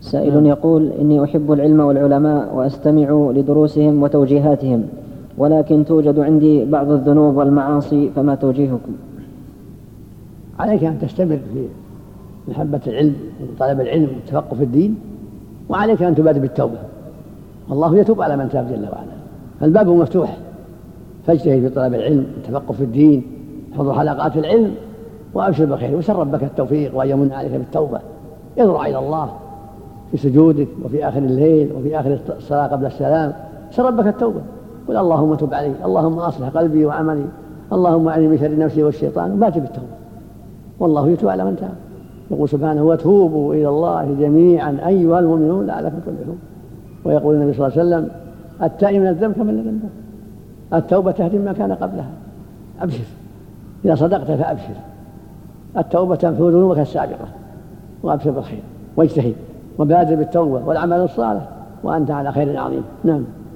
سائل يقول: إني أحب العلم والعلماء وأستمع لدروسهم وتوجيهاتهم، ولكن توجد عندي بعض الذنوب والمعاصي، فما توجيهكم؟ عليك أن تستمر في محبة العلم وطلب العلم والتفقه في الدين، وعليك أن تبادر بالتوبة، والله يتوب على من تاب جل وعلا، فالباب مفتوح، فاجتهد في طلب العلم والتفقه في الدين، حضر حلقات العلم وأبشر بالخير، وسل ربك التوفيق وأن يمن عليك بالتوبة. اضرع إلى الله في سجودك وفي آخر الليل وفي آخر الصلاة قبل السلام، سل ربك التوبة، قل اللهم تب علي، اللهم أصلح قلبي وعملي، اللهم أعني من شر نفسي والشيطان، وبادر بالتوبة، والله يتوب على من تاب. يقول سبحانه: وتوبوا إلى الله جميعا أيها المؤمنون لعلكم تفلحون. ويقول النبي صلى الله عليه وسلم: التائب من الذنب كمن لا ذنب له، التوبة تهدم ما كان قبلها. أبشر، إذا صدقت فأبشر، التوبة تمحو ذنوبك السابقة، وأبشر بالخير واجتهد وبادر بالتوبة والعمل الصالح، وأنت على خير عظيم. نعم.